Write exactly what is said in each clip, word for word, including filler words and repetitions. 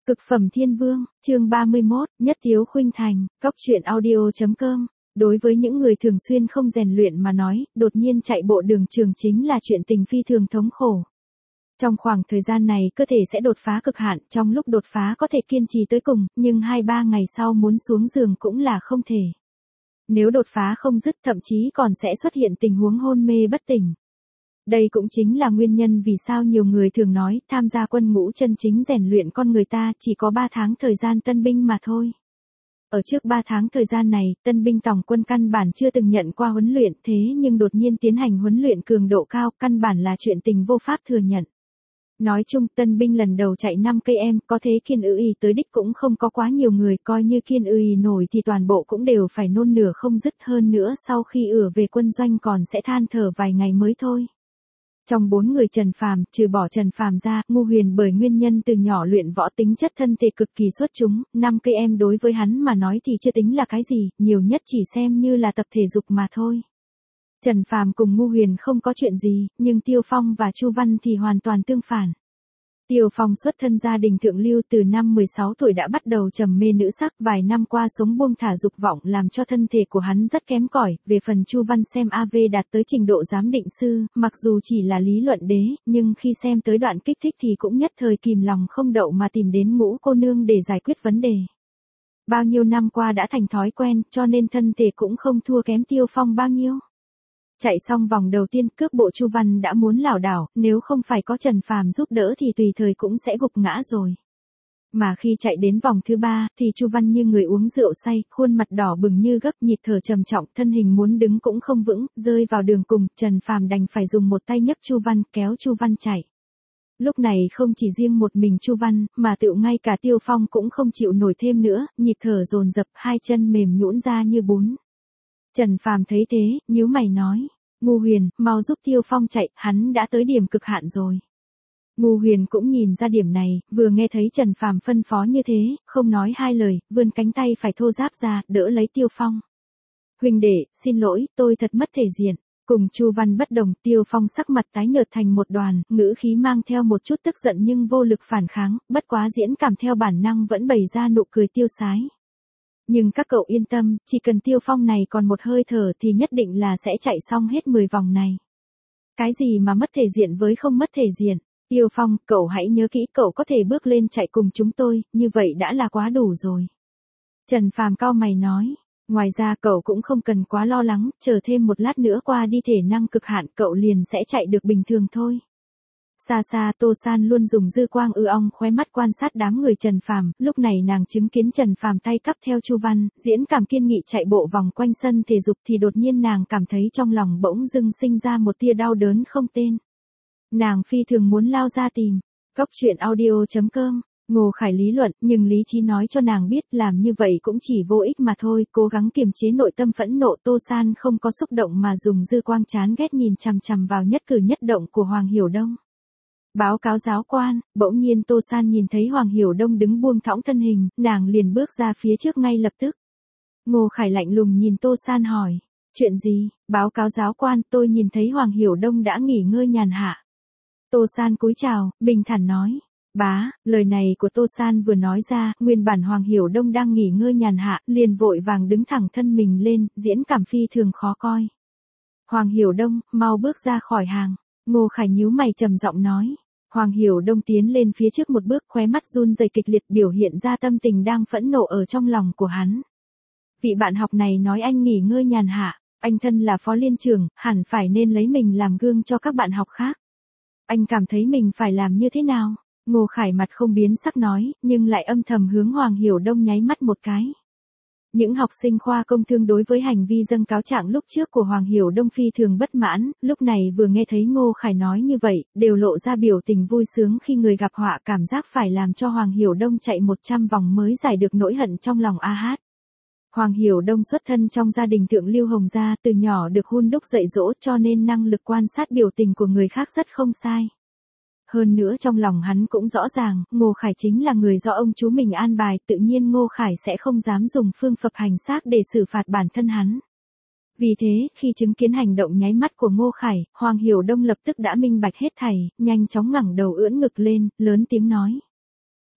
Cực phẩm thiên vương, chương ba mươi mốt, nhất thiếu khuynh thành, cóc truyện audio.com. Đối với những người thường xuyên không rèn luyện mà nói, đột nhiên chạy bộ đường trường chính là chuyện tình phi thường thống khổ. Trong khoảng thời gian này cơ thể sẽ đột phá cực hạn, trong lúc đột phá có thể kiên trì tới cùng, nhưng hai ba ngày sau muốn xuống giường cũng là không thể. Nếu đột phá không dứt thậm chí còn sẽ xuất hiện tình huống hôn mê bất tỉnh. Đây cũng chính là nguyên nhân vì sao nhiều người thường nói tham gia quân ngũ chân chính rèn luyện con người ta chỉ có ba tháng thời gian tân binh mà thôi. Ở trước ba tháng thời gian này, tân binh tổng quân căn bản chưa từng nhận qua huấn luyện, thế nhưng đột nhiên tiến hành huấn luyện cường độ cao, căn bản là chuyện tình vô pháp thừa nhận. Nói chung, tân binh lần đầu chạy năm cây em, có thế kiên ư ý tới đích cũng không có quá nhiều người, coi như kiên ư ý nổi thì toàn bộ cũng đều phải nôn nửa không dứt, hơn nữa sau khi ửa về quân doanh còn sẽ than thở vài ngày mới thôi. Trong bốn người Trần Phàm, trừ bỏ Trần Phàm ra, Ngô Huyền bởi nguyên nhân từ nhỏ luyện võ tính chất thân thể cực kỳ xuất chúng, năm cây em đối với hắn mà nói thì chưa tính là cái gì, nhiều nhất chỉ xem như là tập thể dục mà thôi. Trần Phàm cùng Ngô Huyền không có chuyện gì, nhưng Tiêu Phong và Chu Văn thì hoàn toàn tương phản. Tiêu Phong xuất thân gia đình thượng lưu, từ năm mười sáu tuổi đã bắt đầu trầm mê nữ sắc, vài năm qua sống buông thả dục vọng làm cho thân thể của hắn rất kém cỏi. Về phần Chu Văn xem a vê đạt tới trình độ giám định sư, mặc dù chỉ là lý luận đế, nhưng khi xem tới đoạn kích thích thì cũng nhất thời kìm lòng không đậu mà tìm đến Ngũ cô nương để giải quyết vấn đề. Bao nhiêu năm qua đã thành thói quen, cho nên thân thể cũng không thua kém Tiêu Phong bao nhiêu. Chạy xong vòng đầu tiên, cước bộ Chu Văn đã muốn lảo đảo, nếu không phải có Trần Phàm giúp đỡ thì tùy thời cũng sẽ gục ngã rồi. Mà khi chạy đến vòng thứ ba, thì Chu Văn như người uống rượu say, khuôn mặt đỏ bừng như gấp, nhịp thở trầm trọng, thân hình muốn đứng cũng không vững, rơi vào đường cùng, Trần Phàm đành phải dùng một tay nhấc Chu Văn, kéo Chu Văn chạy. Lúc này không chỉ riêng một mình Chu Văn, mà tựu ngay cả Tiêu Phong cũng không chịu nổi thêm nữa, nhịp thở dồn dập, hai chân mềm nhũn ra như bún. Trần Phàm thấy thế, nhíu mày nói. Ngô Huyền, mau giúp Tiêu Phong chạy, hắn đã tới điểm cực hạn rồi. Ngô Huyền cũng nhìn ra điểm này, vừa nghe thấy Trần Phàm phân phó như thế, không nói hai lời, vươn cánh tay phải thô ráp ra, đỡ lấy Tiêu Phong. Huynh đệ, xin lỗi, tôi thật mất thể diện. Cùng Chu Văn bất đồng, Tiêu Phong sắc mặt tái nhợt thành một đoàn, ngữ khí mang theo một chút tức giận nhưng vô lực phản kháng, bất quá diễn cảm theo bản năng vẫn bày ra nụ cười tiêu sái. Nhưng các cậu yên tâm, chỉ cần Tiêu Phong này còn một hơi thở thì nhất định là sẽ chạy xong hết mười vòng này. Cái gì mà mất thể diện với không mất thể diện? Tiêu Phong, cậu hãy nhớ kỹ, cậu có thể bước lên chạy cùng chúng tôi, như vậy đã là quá đủ rồi. Trần Phàm cau mày nói, ngoài ra cậu cũng không cần quá lo lắng, chờ thêm một lát nữa qua đi thể năng cực hạn cậu liền sẽ chạy được bình thường thôi. Xa xa Tô San luôn dùng dư quang ư ong khóe mắt quan sát đám người Trần Phàm, lúc này nàng chứng kiến Trần Phàm tay cắp theo Chu Văn, diễn cảm kiên nghị chạy bộ vòng quanh sân thể dục thì đột nhiên nàng cảm thấy trong lòng bỗng dưng sinh ra một tia đau đớn không tên. Nàng phi thường muốn lao ra tìm. Cóc truyện audio.com. Ngô Khải lý luận, nhưng lý trí nói cho nàng biết làm như vậy cũng chỉ vô ích mà thôi, cố gắng kiềm chế nội tâm phẫn nộ. Tô San không có xúc động mà dùng dư quang chán ghét nhìn chằm chằm vào nhất cử nhất động của Hoàng Hiểu Đông. Báo cáo giáo quan, bỗng nhiên Tô San nhìn thấy Hoàng Hiểu Đông đứng buông thõng thân hình, nàng liền bước ra phía trước ngay lập tức. Ngô Khải lạnh lùng nhìn Tô San hỏi, chuyện gì? Báo cáo giáo quan, tôi nhìn thấy Hoàng Hiểu Đông đã nghỉ ngơi nhàn hạ. Tô San cúi chào, bình thản nói. Bá, lời này của Tô San vừa nói ra, nguyên bản Hoàng Hiểu Đông đang nghỉ ngơi nhàn hạ, liền vội vàng đứng thẳng thân mình lên, diễn cảm phi thường khó coi. Hoàng Hiểu Đông, mau bước ra khỏi hàng. Ngô Khải nhíu mày trầm giọng nói. Hoàng Hiểu Đông tiến lên phía trước một bước, khóe mắt run rẩy kịch liệt biểu hiện ra tâm tình đang phẫn nộ ở trong lòng của hắn. Vị bạn học này nói anh nghỉ ngơi nhàn hạ, anh thân là phó liên trưởng, hẳn phải nên lấy mình làm gương cho các bạn học khác. Anh cảm thấy mình phải làm như thế nào? Ngô Khải mặt không biến sắc nói, nhưng lại âm thầm hướng Hoàng Hiểu Đông nháy mắt một cái. Những học sinh khoa công thương đối với hành vi dâng cáo trạng lúc trước của Hoàng Hiểu Đông phi thường bất mãn, lúc này vừa nghe thấy Ngô Khải nói như vậy, đều lộ ra biểu tình vui sướng khi người gặp họa, cảm giác phải làm cho Hoàng Hiểu Đông chạy một trăm vòng mới giải được nỗi hận trong lòng a hát. Hoàng Hiểu Đông xuất thân trong gia đình thượng lưu Hồng gia, từ nhỏ được hun đúc dạy dỗ cho nên năng lực quan sát biểu tình của người khác rất không sai. Hơn nữa trong lòng hắn cũng rõ ràng, Ngô Khải chính là người do ông chú mình an bài, tự nhiên Ngô Khải sẽ không dám dùng phương phập hành xác để xử phạt bản thân hắn. Vì thế, khi chứng kiến hành động nháy mắt của Ngô Khải, Hoàng Hiểu Đông lập tức đã minh bạch hết thảy, nhanh chóng ngẩng đầu ưỡn ngực lên, lớn tiếng nói.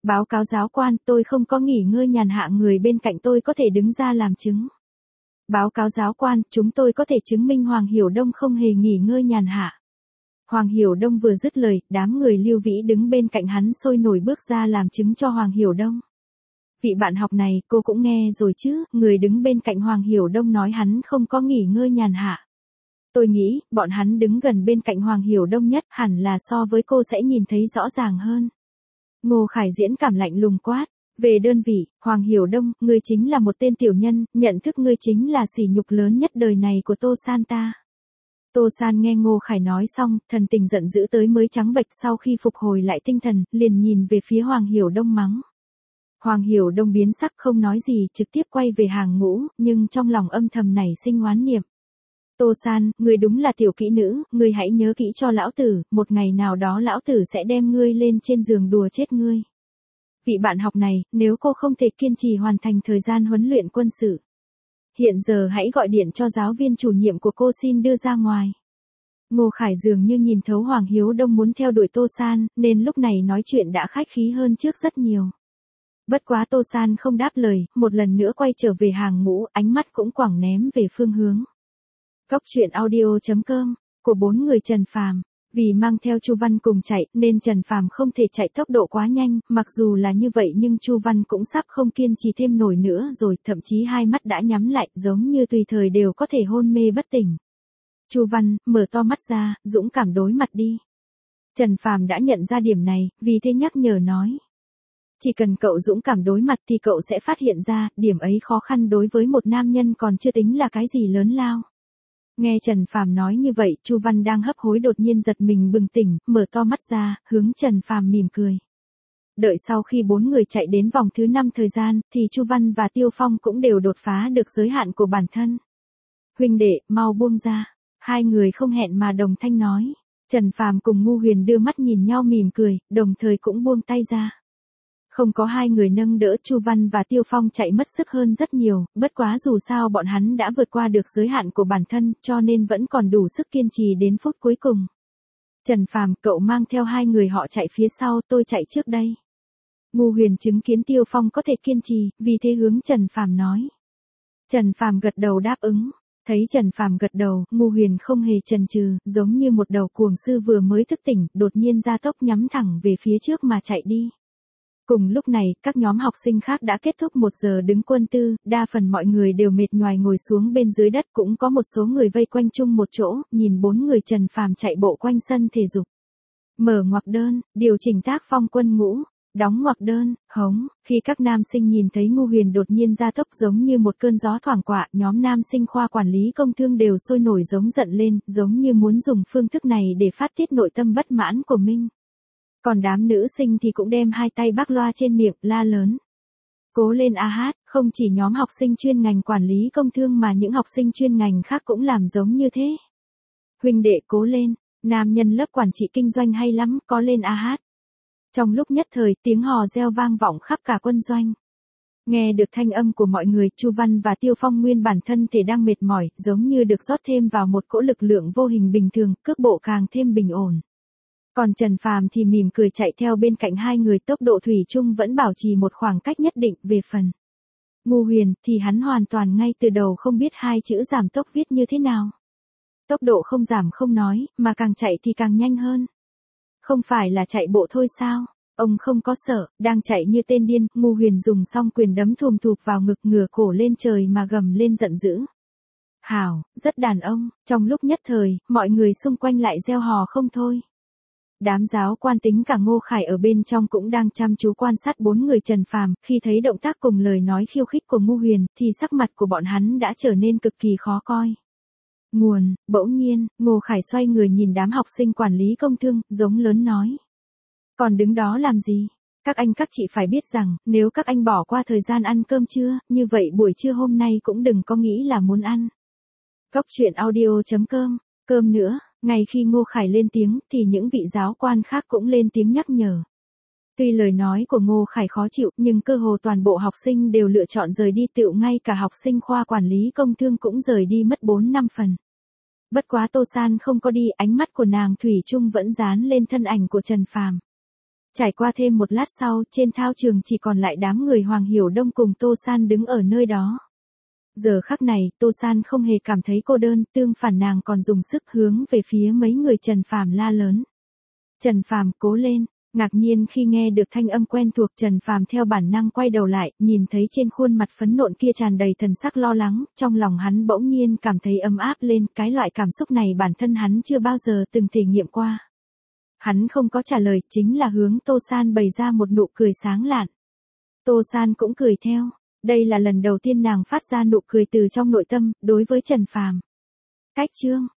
Báo cáo giáo quan, tôi không có nghỉ ngơi nhàn hạ, người bên cạnh tôi có thể đứng ra làm chứng. Báo cáo giáo quan, chúng tôi có thể chứng minh Hoàng Hiểu Đông không hề nghỉ ngơi nhàn hạ. Hoàng Hiểu Đông vừa dứt lời, đám người Lưu Vĩ đứng bên cạnh hắn sôi nổi bước ra làm chứng cho Hoàng Hiểu Đông. Vị bạn học này, cô cũng nghe rồi chứ, người đứng bên cạnh Hoàng Hiểu Đông nói hắn không có nghỉ ngơi nhàn hạ. Tôi nghĩ, bọn hắn đứng gần bên cạnh Hoàng Hiểu Đông nhất, hẳn là so với cô sẽ nhìn thấy rõ ràng hơn. Ngô Khải diễn cảm lạnh lùng quát. Về đơn vị, Hoàng Hiểu Đông, ngươi chính là một tên tiểu nhân, nhận thức ngươi chính là sỉ nhục lớn nhất đời này của Tô San ta. Tô San nghe Ngô Khải nói xong, thần tình giận dữ tới mới trắng bệch, sau khi phục hồi lại tinh thần, liền nhìn về phía Hoàng Hiểu Đông mắng. Hoàng Hiểu Đông biến sắc không nói gì, trực tiếp quay về hàng ngũ, nhưng trong lòng âm thầm nảy sinh oán niệm. Tô San, ngươi đúng là tiểu kỹ nữ, ngươi hãy nhớ kỹ cho lão tử, một ngày nào đó lão tử sẽ đem ngươi lên trên giường đùa chết ngươi. Vị bạn học này, nếu cô không thể kiên trì hoàn thành thời gian huấn luyện quân sự, hiện giờ hãy gọi điện cho giáo viên chủ nhiệm của cô xin đưa ra ngoài. Ngô Khải dường như nhìn thấu Hoàng Hiểu Đông muốn theo đuổi Tô San, nên lúc này nói chuyện đã khách khí hơn trước rất nhiều. Bất quá Tô San không đáp lời, một lần nữa quay trở về hàng ngũ, ánh mắt cũng quẳng ném về phương hướng. Góc truyện audio chấm com, của bốn người Trần Phàm. Vì mang theo Chu Văn cùng chạy, nên Trần Phàm không thể chạy tốc độ quá nhanh, mặc dù là như vậy nhưng Chu Văn cũng sắp không kiên trì thêm nổi nữa rồi, thậm chí hai mắt đã nhắm lại, giống như tùy thời đều có thể hôn mê bất tỉnh. Chu Văn, mở to mắt ra, dũng cảm đối mặt đi. Trần Phàm đã nhận ra điểm này, vì thế nhắc nhở nói. Chỉ cần cậu dũng cảm đối mặt thì cậu sẽ phát hiện ra, điểm ấy khó khăn đối với một nam nhân còn chưa tính là cái gì lớn lao. Nghe Trần Phàm nói như vậy, Chu Văn đang hấp hối đột nhiên giật mình bừng tỉnh, mở to mắt ra, hướng Trần Phàm mỉm cười. Đợi sau khi bốn người chạy đến vòng thứ năm thời gian, thì Chu Văn và Tiêu Phong cũng đều đột phá được giới hạn của bản thân. Huynh đệ, mau buông ra. Hai người không hẹn mà đồng thanh nói. Trần Phàm cùng Ngu Huyền đưa mắt nhìn nhau mỉm cười, đồng thời cũng buông tay ra. Không có hai người nâng đỡ, Chu Văn và Tiêu Phong chạy mất sức hơn rất nhiều, bất quá dù sao bọn hắn đã vượt qua được giới hạn của bản thân, cho nên vẫn còn đủ sức kiên trì đến phút cuối cùng. Trần Phàm, cậu mang theo hai người họ chạy phía sau, tôi chạy trước đây. Ngu Huyền chứng kiến Tiêu Phong có thể kiên trì, vì thế hướng Trần Phàm nói. Trần Phàm gật đầu đáp ứng. Thấy Trần Phàm gật đầu, Ngu Huyền không hề chần chừ, giống như một đầu cuồng sư vừa mới thức tỉnh, đột nhiên gia tốc nhắm thẳng về phía trước mà chạy đi. Cùng lúc này, các nhóm học sinh khác đã kết thúc một giờ đứng quân tư, đa phần mọi người đều mệt nhoài ngồi xuống bên dưới đất, cũng có một số người vây quanh chung một chỗ, nhìn bốn người Trần Phàm chạy bộ quanh sân thể dục. Mở ngoặc đơn, điều chỉnh tác phong quân ngũ, đóng ngoặc đơn, hống, khi các nam sinh nhìn thấy Ngu Huyền đột nhiên gia tốc giống như một cơn gió thoảng qua, nhóm nam sinh khoa quản lý công thương đều sôi nổi giống giận lên, giống như muốn dùng phương thức này để phát tiết nội tâm bất mãn của mình. Còn đám nữ sinh thì cũng đem hai tay bắc loa trên miệng, la lớn. Cố lên a hát, không chỉ nhóm học sinh chuyên ngành quản lý công thương mà những học sinh chuyên ngành khác cũng làm giống như thế. Huynh đệ cố lên, nam nhân lớp quản trị kinh doanh hay lắm, có lên a hát. Trong lúc nhất thời, tiếng hò reo vang vọng khắp cả quân doanh. Nghe được thanh âm của mọi người, Chu Văn và Tiêu Phong nguyên bản thân thể đang mệt mỏi, giống như được rót thêm vào một cỗ lực lượng vô hình bình thường, cước bộ càng thêm bình ổn. Còn Trần Phàm thì mỉm cười chạy theo bên cạnh hai người, tốc độ thủy chung vẫn bảo trì một khoảng cách nhất định. Về phần Ngu Huyền thì hắn hoàn toàn ngay từ đầu không biết hai chữ giảm tốc viết như thế nào. Tốc độ không giảm không nói, mà càng chạy thì càng nhanh hơn. Không phải là chạy bộ thôi sao? Ông không có sợ, đang chạy như tên điên. Ngu Huyền dùng xong quyền đấm thùm thụp vào ngực, ngửa cổ lên trời mà gầm lên giận dữ. Hảo, rất đàn ông. Trong lúc nhất thời, mọi người xung quanh lại reo hò không thôi. Đám giáo quan tính cả Ngô Khải ở bên trong cũng đang chăm chú quan sát bốn người Trần Phàm, khi thấy động tác cùng lời nói khiêu khích của Ngu Huyền, thì sắc mặt của bọn hắn đã trở nên cực kỳ khó coi. Nguồn, bỗng nhiên, Ngô Khải xoay người nhìn đám học sinh quản lý công thương, giống lớn nói. Còn đứng đó làm gì? Các anh các chị phải biết rằng, nếu các anh bỏ qua thời gian ăn cơm trưa, như vậy buổi trưa hôm nay cũng đừng có nghĩ là muốn ăn. Góc truyện audio chấm com, cơm nữa. Ngay khi Ngô Khải lên tiếng, thì những vị giáo quan khác cũng lên tiếng nhắc nhở. Tuy lời nói của Ngô Khải khó chịu, nhưng cơ hồ toàn bộ học sinh đều lựa chọn rời đi, tựu ngay cả học sinh khoa quản lý công thương cũng rời đi mất bốn năm phần. Bất quá Tô San không có đi, ánh mắt của nàng thủy chung vẫn dán lên thân ảnh của Trần Phàm. Trải qua thêm một lát sau, trên thao trường chỉ còn lại đám người Hoàng Hiểu Đông cùng Tô San đứng ở nơi đó. Giờ khắc này, Tô San không hề cảm thấy cô đơn, tương phản nàng còn dùng sức hướng về phía mấy người Trần Phàm la lớn. Trần Phàm, cố lên. Ngạc nhiên khi nghe được thanh âm quen thuộc, Trần Phàm theo bản năng quay đầu lại, nhìn thấy trên khuôn mặt phấn nộn kia tràn đầy thần sắc lo lắng, trong lòng hắn bỗng nhiên cảm thấy ấm áp lên, cái loại cảm xúc này bản thân hắn chưa bao giờ từng thể nghiệm qua. Hắn không có trả lời, chính là hướng Tô San bày ra một nụ cười sáng lạn. Tô San cũng cười theo, đây là lần đầu tiên nàng phát ra nụ cười từ trong nội tâm, đối với Trần Phàm. Cách chương